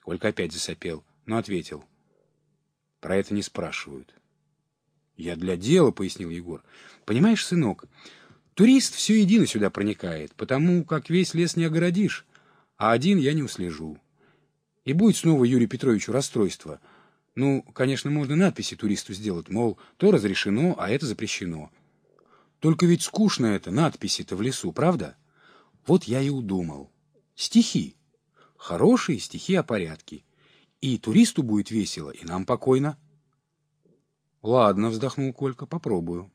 Колька опять засопел, но ответил: про это не спрашивают. Я для дела, пояснил Егор. Понимаешь, сынок, турист все едино сюда проникает, потому как весь лес не огородишь, а один я не услежу. И будет снова Юрию Петровичу расстройство. Ну, конечно, можно надписи туристу сделать, мол, то разрешено, а это запрещено. Только ведь скучно это, надписи-то в лесу, правда? Вот я и удумал. Стихи. Хорошие стихи о порядке. И туристу будет весело, и нам покойно. Ладно, вздохнул Колька, попробую.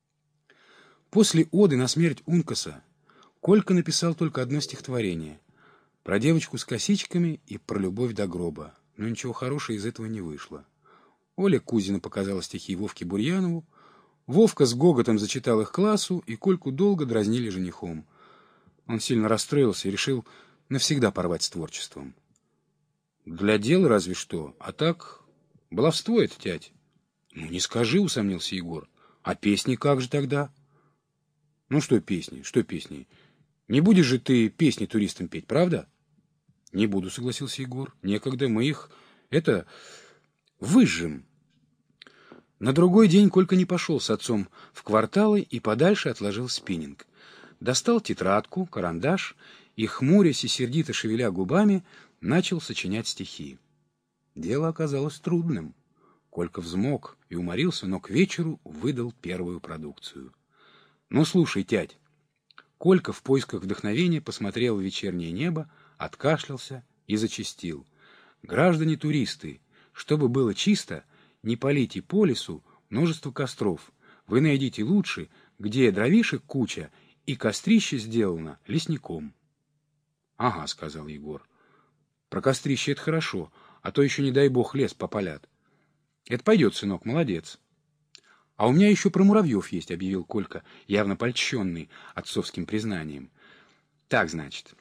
После оды на смерть Ункаса Колька написал только одно стихотворение. Про девочку с косичками и про любовь до гроба. Но ничего хорошего из этого не вышло. Оля Кузина показала стихи Вовке Бурьянову. Вовка с гоготом зачитал их классу, и Кольку долго дразнили женихом. Он сильно расстроился и решил навсегда порвать с творчеством. Для дела разве что, а так баловство это, тять. Ну, не скажи, усомнился Егор. А песни как же тогда? Ну, что песни, что песни? Не будешь же ты песни туристам петь, правда? Не буду, согласился Егор. Некогда мы их, выжжем. На другой день Колька не пошел с отцом в кварталы и подальше отложил спиннинг. Достал тетрадку, карандаш и, хмурясь и сердито шевеля губами, начал сочинять стихи. Дело оказалось трудным. Колька взмок и уморился, но к вечеру выдал первую продукцию. Ну, слушай, тять. Колька в поисках вдохновения посмотрел в вечернее небо, откашлялся и зачастил. Граждане-туристы, чтобы было чисто, не палите по лесу множество костров. Вы найдите лучше, где дровишек куча, и кострище сделано лесником. — Ага, — сказал Егор. — Про кострище это хорошо, а то еще, не дай бог, лес попалят. — Это пойдет, сынок, молодец. — А у меня еще про муравьев есть, — объявил Колька, явно польщенный отцовским признанием. — Так, значит.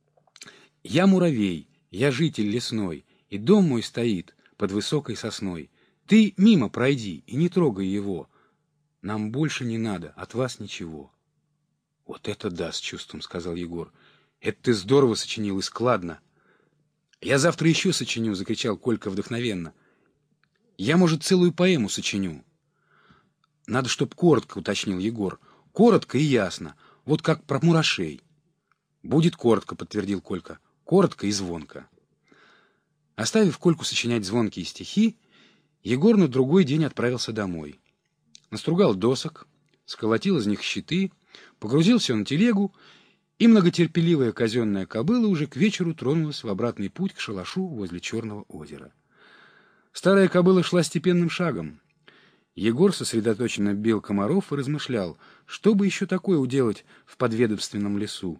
Я муравей, я житель лесной, и дом мой стоит под высокой сосной. Ты мимо пройди и не трогай его. Нам больше не надо, от вас ничего. — Вот это да, с чувством, — сказал Егор. — Это ты здорово сочинил и складно. — Я завтра еще сочиню, — закричал Колька вдохновенно. — Я, может, целую поэму сочиню. — Надо, чтоб коротко, — уточнил Егор. — Коротко и ясно, вот как про мурашей. — Будет коротко, — подтвердил Колька. — Коротко и звонко. Оставив Кольку сочинять звонкие стихи, Егор на другой день отправился домой. Настругал досок, сколотил из них щиты, погрузился на телегу, и многотерпеливая казенная кобыла уже к вечеру тронулась в обратный путь к шалашу возле Черного озера. Старая кобыла шла степенным шагом. Егор сосредоточенно бил комаров и размышлял, что бы еще такое уделать в подведомственном лесу.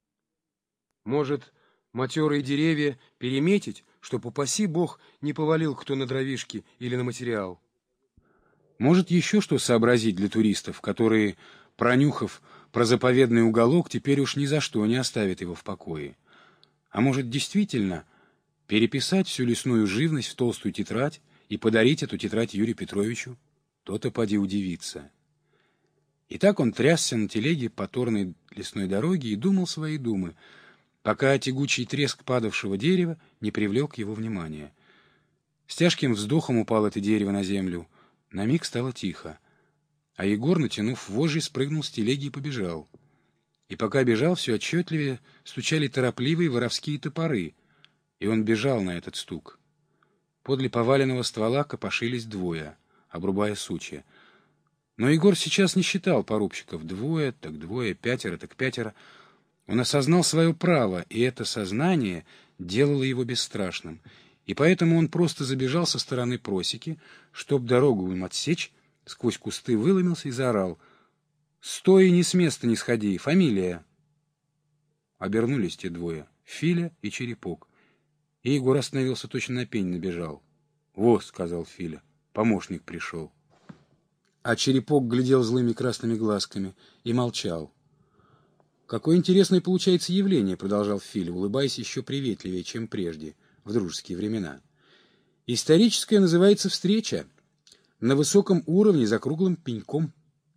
Может, матерые деревья переметить, чтоб, упаси бог, не повалил кто на дровишки или на материал. Может, еще что сообразить для туристов, которые, пронюхав про заповедный уголок, теперь уж ни за что не оставят его в покое. А может, действительно переписать всю лесную живность в толстую тетрадь и подарить эту тетрадь Юрию Петровичу? То-то поди удивиться. И так он трясся на телеге по торной лесной дороге и думал свои думы, пока тягучий треск падавшего дерева не привлек его внимания. С тяжким вздохом упало это дерево на землю. На миг стало тихо. А Егор, натянув вожжи, спрыгнул с телеги и побежал. И пока бежал, все отчетливее стучали торопливые воровские топоры, и он бежал на этот стук. Подле поваленного ствола копошились двое, обрубая сучья. Но Егор сейчас не считал порубщиков. Двое, так двое, пятеро, так пятеро. Он осознал свое право, и это сознание делало его бесстрашным. И поэтому он просто забежал со стороны просеки, чтоб дорогу им отсечь, сквозь кусты выломился и заорал: «Стой, ни с места не сходи! Фамилия!» Обернулись те двое — Филя и Черепок. И Егор остановился, точно на пень набежал. «Вот», — сказал Филя, — «помощник пришел». А Черепок глядел злыми красными глазками и молчал. «Какое интересное получается явление», — продолжал Филя, улыбаясь еще приветливее, чем прежде, в дружеские времена. «Историческое называется встреча. На высоком уровне, за круглым пеньком».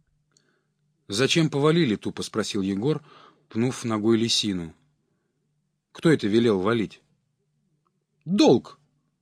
«Зачем повалили?» — тупо спросил Егор, пнув ногой лисину. «Кто это велел валить?» Долг